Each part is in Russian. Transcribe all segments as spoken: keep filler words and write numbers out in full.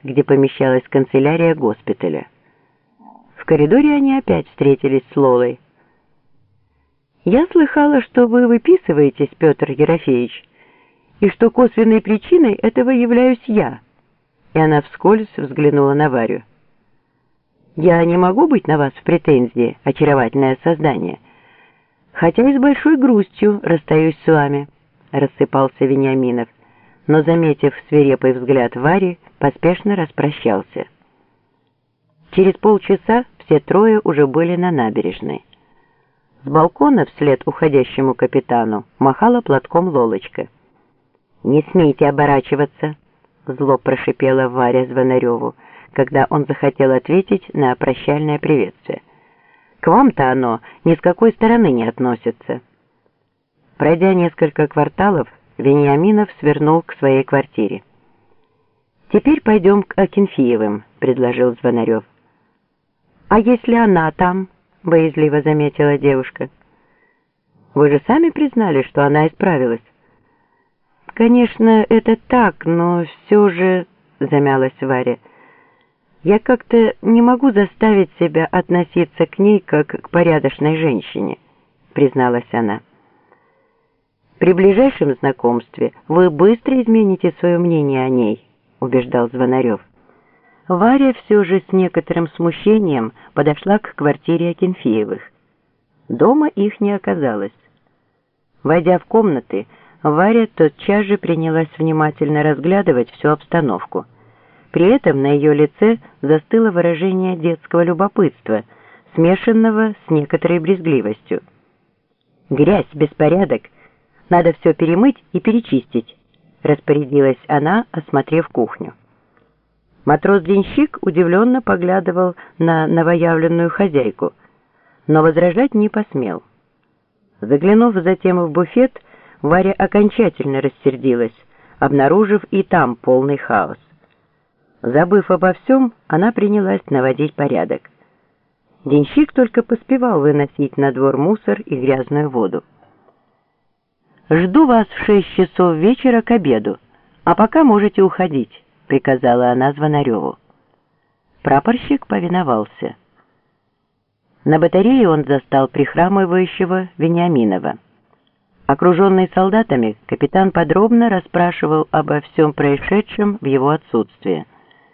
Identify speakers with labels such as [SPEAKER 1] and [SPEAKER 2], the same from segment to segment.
[SPEAKER 1] где помещалась канцелярия госпиталя. В коридоре они опять встретились с Лолой. «Я слыхала, что вы выписываетесь, Петр Ерофеевич, и что косвенной причиной этого являюсь я». И она вскользь взглянула на Варю. «Я не могу быть на вас в претензии, очаровательное создание, хотя и с большой грустью расстаюсь с вами», — рассыпался Вениаминов, но, заметив свирепый взгляд Вари, поспешно распрощался. Через полчаса все трое уже были на набережной. С балкона вслед уходящему капитану махала платком Лолочка. «Не смейте оборачиваться!» — зло прошипела Варя Звонареву, когда он захотел ответить на прощальное приветствие. «К вам-то оно ни с какой стороны не относится». Пройдя несколько кварталов, Вениаминов свернул к своей квартире. «Теперь пойдем к Акинфеевым», — предложил Звонарев. «А если она там?» — боязливо заметила девушка. «Вы же сами признали, что она исправилась». «Конечно, это так, но все же...» — замялась Варя. «Я как-то не могу заставить себя относиться к ней как к порядочной женщине», — призналась она. «При ближайшем знакомстве вы быстро измените свое мнение о ней», — убеждал Звонарев. Варя все же с некоторым смущением подошла к квартире Акинфеевых. Дома их не оказалось. Войдя в комнаты, Варя тотчас же принялась внимательно разглядывать всю обстановку. При этом на ее лице застыло выражение детского любопытства, смешанного с некоторой брезгливостью. «Грязь, беспорядок, надо все перемыть и перечистить», — распорядилась она, осмотрев кухню. Матрос-денщик удивленно поглядывал на новоявленную хозяйку, но возражать не посмел. Заглянув затем в буфет, Варя окончательно рассердилась, обнаружив и там полный хаос. Забыв обо всем, она принялась наводить порядок. Денщик только поспевал выносить на двор мусор и грязную воду. «Жду вас в шесть часов вечера к обеду, а пока можете уходить», — приказала она Звонареву. Прапорщик повиновался. На батарее он застал прихрамывающего Вениаминова. Окруженный солдатами, капитан подробно расспрашивал обо всем происшедшем в его отсутствие.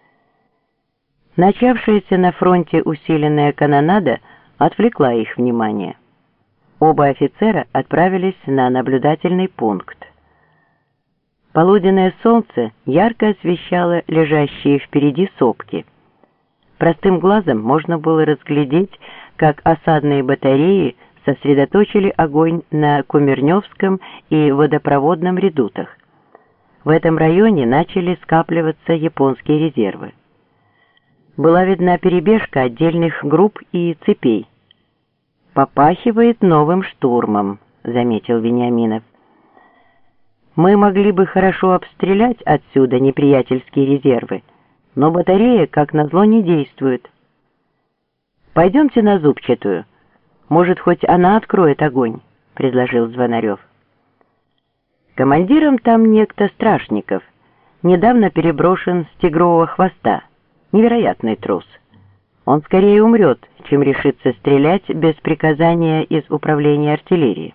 [SPEAKER 1] Начавшаяся на фронте усиленная канонада отвлекла их внимание. Оба офицера отправились на наблюдательный пункт. Полуденное солнце ярко освещало лежащие впереди сопки. Простым глазом можно было разглядеть, как осадные батареи сосредоточили огонь на Кумерневском и водопроводном редутах. В этом районе начали скапливаться японские резервы. Была видна перебежка отдельных групп и цепей. «Попахивает новым штурмом», — заметил Вениаминов. «Мы могли бы хорошо обстрелять отсюда неприятельские резервы, но батарея, как назло, не действует. Пойдемте на Зубчатую. Может, хоть она откроет огонь», — предложил Звонарев. Командиром там некто Страшников, недавно переброшен с Тигрового хвоста. Невероятный трус. Он скорее умрет, чем решится стрелять без приказания из управления артиллерии.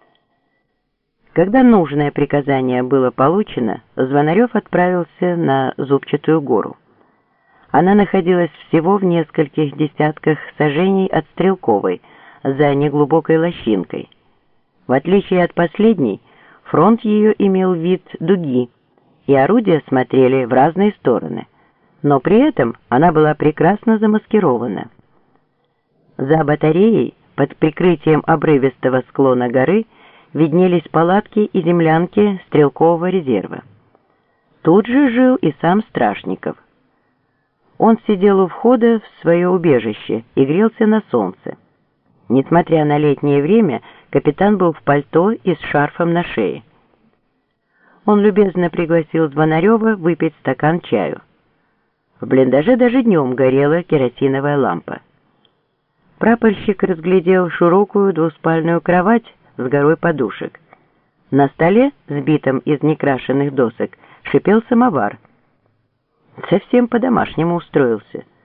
[SPEAKER 1] Когда нужное приказание было получено, Звонарев отправился на Зубчатую гору. Она находилась всего в нескольких десятках саженей от Стрелковой, за неглубокой лощинкой. В отличие от последней, фронт ее имел вид дуги, и орудия смотрели в разные стороны, но при этом она была прекрасно замаскирована. За батареей, под прикрытием обрывистого склона горы, виднелись палатки и землянки стрелкового резерва. Тут же жил и сам Страшников. Он сидел у входа в свое убежище и грелся на солнце. Несмотря на летнее время, капитан был в пальто и с шарфом на шее. Он любезно пригласил Звонарева выпить стакан чаю. В блиндаже даже днем горела керосиновая лампа. Прапорщик разглядел широкую двуспальную кровать с горой подушек. На столе, сбитом из некрашенных досок, шипел самовар. Совсем по-домашнему устроился.